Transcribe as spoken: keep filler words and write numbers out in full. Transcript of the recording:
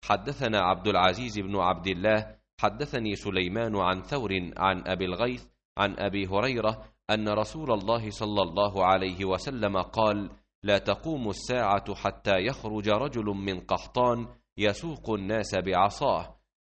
حدثنا عبد العزيز بن عبد الله حدثني سليمان عن ثور عن أبي الغيث عن أبي هريرة أن رسول الله صلى الله عليه وسلم قال: لا تقوم الساعة حتى يخرج رجل من قحطان يسوق الناس بعصاه،